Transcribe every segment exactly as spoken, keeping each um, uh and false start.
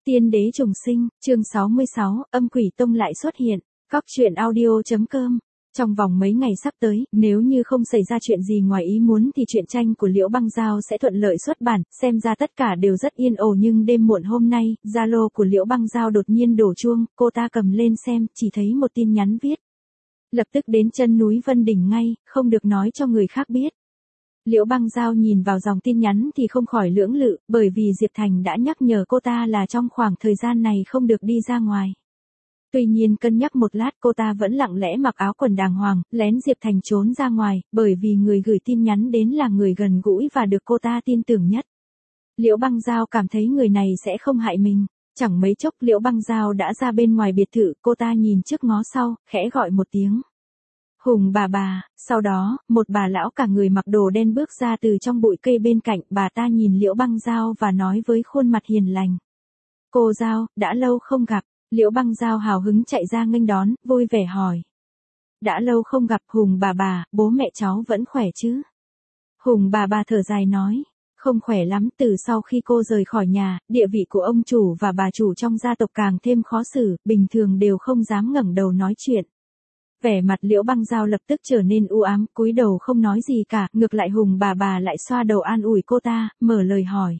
Tiên đế trùng sinh, chương sáu mươi sáu, âm quỷ tông lại xuất hiện. Cóc truyện audio.com. Trong vòng mấy ngày sắp tới, nếu như không xảy ra chuyện gì ngoài ý muốn thì truyện tranh của Liễu Băng Giao sẽ thuận lợi xuất bản, xem ra tất cả đều rất yên ổn. Nhưng đêm muộn hôm nay, Zalo của Liễu Băng Giao đột nhiên đổ chuông, cô ta cầm lên xem, chỉ thấy một tin nhắn viết. Lập tức đến chân núi Vân Đỉnh ngay, không được nói cho người khác biết. Liễu Băng Giao nhìn vào dòng tin nhắn thì không khỏi lưỡng lự, bởi vì Diệp Thành đã nhắc nhở cô ta là trong khoảng thời gian này không được đi ra ngoài. Tuy nhiên cân nhắc một lát cô ta vẫn lặng lẽ mặc áo quần đàng hoàng, lén Diệp Thành trốn ra ngoài, bởi vì người gửi tin nhắn đến là người gần gũi và được cô ta tin tưởng nhất. Liễu Băng Giao cảm thấy người này sẽ không hại mình. Chẳng mấy chốc Liễu Băng Giao đã ra bên ngoài biệt thự, cô ta nhìn trước ngó sau, khẽ gọi một tiếng. Hùng bà bà, sau đó, một bà lão cả người mặc đồ đen bước ra từ trong bụi cây bên cạnh, bà ta nhìn Liễu Băng Giao và nói với khuôn mặt hiền lành. Cô Giao, đã lâu không gặp. Liễu Băng Giao hào hứng chạy ra nghênh đón, vui vẻ hỏi. Đã lâu không gặp Hùng bà bà, bố mẹ cháu vẫn khỏe chứ? Hùng bà bà thở dài nói. Không khỏe lắm, từ sau khi cô rời khỏi nhà, địa vị của ông chủ và bà chủ trong gia tộc càng thêm khó xử, bình thường đều không dám ngẩng đầu nói chuyện. Vẻ mặt Liễu Băng Giao lập tức trở nên u ám, cúi đầu không nói gì cả, ngược lại Hùng bà bà lại xoa đầu an ủi cô ta, mở lời hỏi.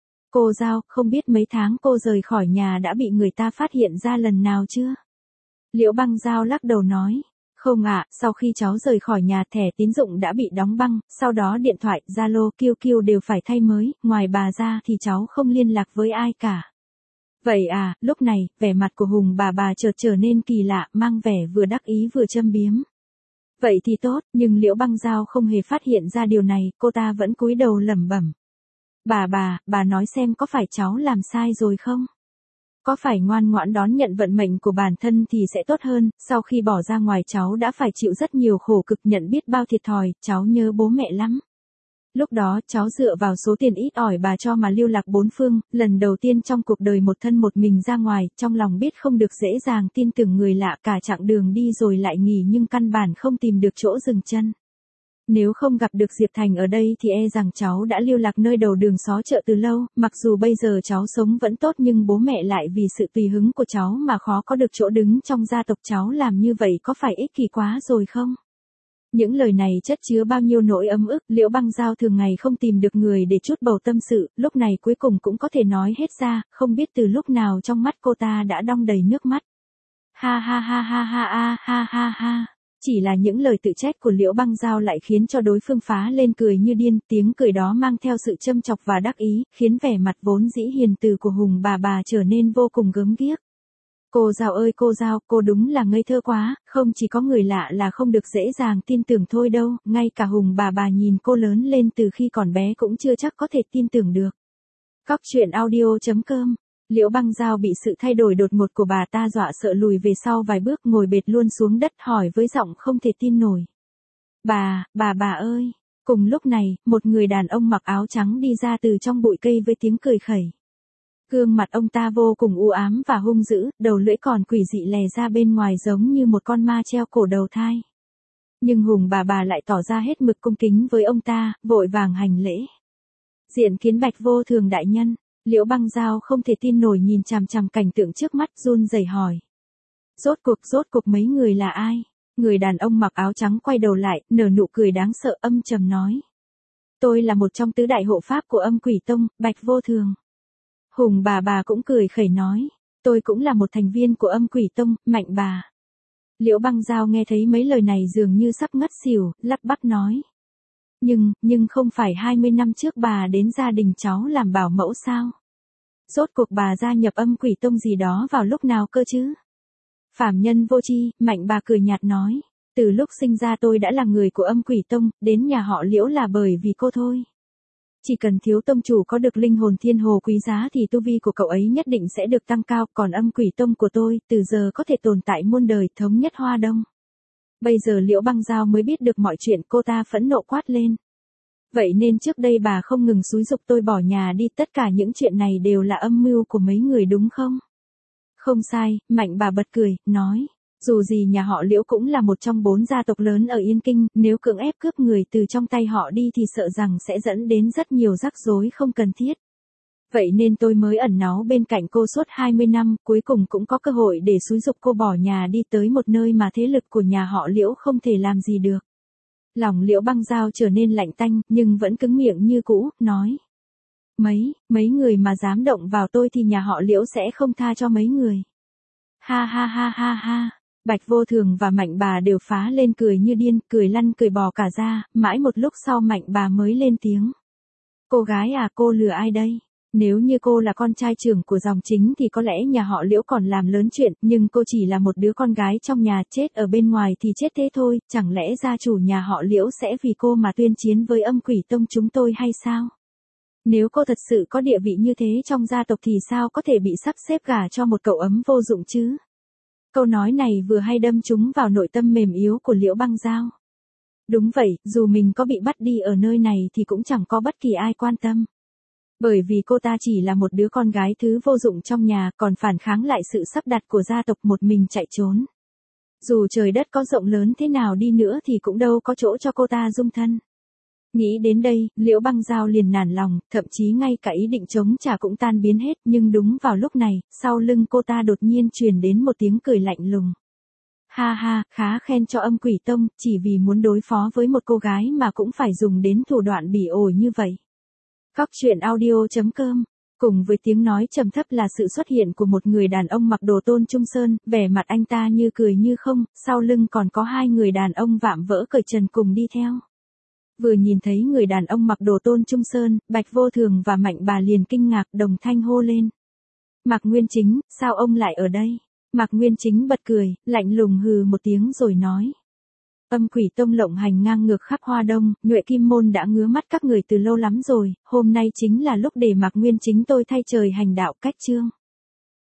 Cô Giao, không biết mấy tháng cô rời khỏi nhà đã bị người ta phát hiện ra lần nào chưa? Liễu Băng Giao lắc đầu nói. Không ạ, sau khi cháu rời khỏi nhà thẻ tín dụng đã bị đóng băng, sau đó điện thoại, Zalo, quy quy đều phải thay mới, ngoài bà ra thì cháu không liên lạc với ai cả. Vậy à, lúc này, vẻ mặt của Hùng bà bà chợt trở nên kỳ lạ, mang vẻ vừa đắc ý vừa châm biếm. Vậy thì tốt, nhưng Liễu Băng Giao không hề phát hiện ra điều này, cô ta vẫn cúi đầu lẩm bẩm. Bà bà, bà nói xem có phải cháu làm sai rồi không? Có phải ngoan ngoãn đón nhận vận mệnh của bản thân thì sẽ tốt hơn, sau khi bỏ ra ngoài cháu đã phải chịu rất nhiều khổ cực, nhận biết bao thiệt thòi, cháu nhớ bố mẹ lắm. Lúc đó cháu dựa vào số tiền ít ỏi bà cho mà lưu lạc bốn phương, lần đầu tiên trong cuộc đời một thân một mình ra ngoài, trong lòng biết không được dễ dàng tin tưởng người lạ, cả chặng đường đi rồi lại nghỉ nhưng căn bản không tìm được chỗ dừng chân. Nếu không gặp được Diệp Thành ở đây thì e rằng cháu đã lưu lạc nơi đầu đường xó chợ từ lâu, mặc dù bây giờ cháu sống vẫn tốt nhưng bố mẹ lại vì sự tùy hứng của cháu mà khó có được chỗ đứng trong gia tộc, cháu làm như vậy có phải ích kỷ quá rồi không? Những lời này chất chứa bao nhiêu nỗi ấm ức, Liễu Băng Giao thường ngày không tìm được người để chút bầu tâm sự, lúc này cuối cùng cũng có thể nói hết ra, không biết từ lúc nào trong mắt cô ta đã đong đầy nước mắt. Ha ha ha ha ha ha ha ha ha. Chỉ là những lời tự trách của Liễu Băng Giao lại khiến cho đối phương phá lên cười như điên, tiếng cười đó mang theo sự châm chọc và đắc ý, khiến vẻ mặt vốn dĩ hiền từ của Hùng bà bà trở nên vô cùng gớm ghiếc. Cô Giao ơi cô Giao, cô đúng là ngây thơ quá, không chỉ có người lạ là không được dễ dàng tin tưởng thôi đâu, ngay cả Hùng bà bà nhìn cô lớn lên từ khi còn bé cũng chưa chắc có thể tin tưởng được. Cóc truyện audio.com. Liễu Băng Giao bị sự thay đổi đột ngột của bà ta dọa sợ lùi về sau vài bước, ngồi bệt luôn xuống đất hỏi với giọng không thể tin nổi. Bà, bà bà ơi. Cùng lúc này, một người đàn ông mặc áo trắng đi ra từ trong bụi cây với tiếng cười khẩy. Gương mặt ông ta vô cùng u ám và hung dữ, đầu lưỡi còn quỷ dị lè ra bên ngoài giống như một con ma treo cổ đầu thai. Nhưng Hùng bà bà lại tỏ ra hết mực cung kính với ông ta, vội vàng hành lễ. Diện kiến bạch vô thường đại nhân. Liễu Băng Giao không thể tin nổi nhìn chằm chằm cảnh tượng trước mắt, run rẩy hỏi. Rốt cuộc rốt cuộc mấy người là ai? Người đàn ông mặc áo trắng quay đầu lại, nở nụ cười đáng sợ, âm trầm nói. Tôi là một trong tứ đại hộ pháp của âm quỷ tông, Bạch Vô Thường. Hùng bà bà cũng cười khẩy nói. Tôi cũng là một thành viên của âm quỷ tông, Mạnh bà. Liễu Băng Giao nghe thấy mấy lời này dường như sắp ngất xỉu, lắp bắp nói. Nhưng, nhưng không phải hai mươi năm trước bà đến gia đình cháu làm bảo mẫu sao? Rốt cuộc bà gia nhập âm quỷ tông gì đó vào lúc nào cơ chứ? Phàm nhân vô tri, Mạnh bà cười nhạt nói. Từ lúc sinh ra tôi đã là người của âm quỷ tông, đến nhà họ Liễu là bởi vì cô thôi. Chỉ cần thiếu tông chủ có được linh hồn thiên hồ quý giá thì tu vi của cậu ấy nhất định sẽ được tăng cao, còn âm quỷ tông của tôi, từ giờ có thể tồn tại muôn đời, thống nhất Hoa Đông. Bây giờ Liễu Băng Giao mới biết được mọi chuyện, cô ta phẫn nộ quát lên. Vậy nên trước đây bà không ngừng xúi giục tôi bỏ nhà đi, tất cả những chuyện này đều là âm mưu của mấy người đúng không? Không sai, Mạnh bà bật cười, nói. Dù gì nhà họ Liễu cũng là một trong bốn gia tộc lớn ở Yên Kinh, nếu cưỡng ép cướp người từ trong tay họ đi thì sợ rằng sẽ dẫn đến rất nhiều rắc rối không cần thiết. Vậy nên tôi mới ẩn náu bên cạnh cô suốt hai mươi năm, cuối cùng cũng có cơ hội để xúi giục cô bỏ nhà đi tới một nơi mà thế lực của nhà họ Liễu không thể làm gì được. Lòng Liễu Băng Giao trở nên lạnh tanh, nhưng vẫn cứng miệng như cũ, nói. Mấy, mấy người mà dám động vào tôi thì nhà họ Liễu sẽ không tha cho mấy người. Ha ha ha ha ha. Bạch Vô Thường và Mạnh Bà đều phá lên cười như điên, cười lăn cười bò cả ra, mãi một lúc sau Mạnh Bà mới lên tiếng. Cô gái à, cô lừa ai đây? Nếu như cô là con trai trưởng của dòng chính thì có lẽ nhà họ Liễu còn làm lớn chuyện, nhưng cô chỉ là một đứa con gái trong nhà, chết ở bên ngoài thì chết thế thôi, chẳng lẽ gia chủ nhà họ Liễu sẽ vì cô mà tuyên chiến với Âm Quỷ Tông chúng tôi hay sao? Nếu cô thật sự có địa vị như thế trong gia tộc thì sao có thể bị sắp xếp gả cho một cậu ấm vô dụng chứ? Câu nói này vừa hay đâm trúng vào nội tâm mềm yếu của Liễu Băng Giao. Đúng vậy, dù mình có bị bắt đi ở nơi này thì cũng chẳng có bất kỳ ai quan tâm. Bởi vì cô ta chỉ là một đứa con gái thứ vô dụng trong nhà, còn phản kháng lại sự sắp đặt của gia tộc, một mình chạy trốn. Dù trời đất có rộng lớn thế nào đi nữa thì cũng đâu có chỗ cho cô ta dung thân. Nghĩ đến đây, Liễu Băng Giao liền nản lòng, thậm chí ngay cả ý định chống trả cũng tan biến hết, nhưng đúng vào lúc này, sau lưng cô ta đột nhiên truyền đến một tiếng cười lạnh lùng. Ha ha, khá khen cho Âm Quỷ Tông, chỉ vì muốn đối phó với một cô gái mà cũng phải dùng đến thủ đoạn bỉ ổi như vậy. Góc truyện audio chấm com. Cùng với tiếng nói trầm thấp là sự xuất hiện của một người đàn ông mặc đồ Tôn Trung Sơn, vẻ mặt anh ta như cười như không, sau lưng còn có hai người đàn ông vạm vỡ cởi trần cùng đi theo. Vừa nhìn thấy người đàn ông mặc đồ Tôn Trung Sơn, Bạch Vô Thường và Mạnh Bà liền kinh ngạc đồng thanh hô lên. Mạc Nguyên Chính, sao ông lại ở đây? Mạc Nguyên Chính bật cười, lạnh lùng hừ một tiếng rồi nói. Âm Quỷ Tông lộng hành ngang ngược khắp Hoa Đông, Nhuệ Kim Môn đã ngứa mắt các người từ lâu lắm rồi, hôm nay chính là lúc để Mạc Nguyên Chính tôi thay trời hành đạo cách chương.